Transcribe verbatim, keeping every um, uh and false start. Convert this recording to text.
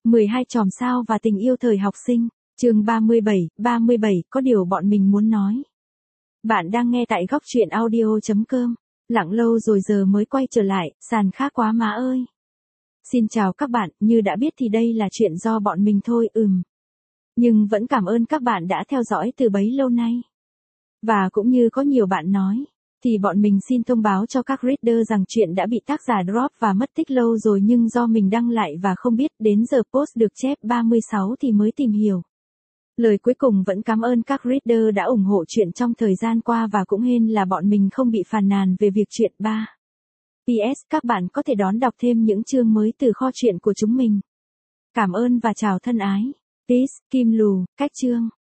mười hai chòm sao và tình yêu thời học sinh. Chương ba mươi bảy, ba mươi bảy, có điều bọn mình muốn nói. Bạn đang nghe tại góc truyện audio chấm com. Lặng lâu rồi giờ mới quay trở lại, sàn khá quá má ơi. Xin chào các bạn, như đã biết thì đây là chuyện do bọn mình thôi, ừm. Nhưng vẫn cảm ơn các bạn đã theo dõi từ bấy lâu nay. Và cũng như có nhiều bạn nói, thì bọn mình xin thông báo cho các reader rằng chuyện đã bị tác giả drop và mất tích lâu rồi, nhưng do mình đăng lại và không biết đến giờ post được chép ba mươi sáu thì mới tìm hiểu. Lời cuối cùng vẫn cảm ơn các reader đã ủng hộ chuyện trong thời gian qua và cũng hên là bọn mình không bị phàn nàn về việc chuyện ba. pê ét các bạn có thể đón đọc thêm những chương mới từ kho truyện của chúng mình. Cảm ơn và chào thân ái. Peace, Kim Lù, cách chương.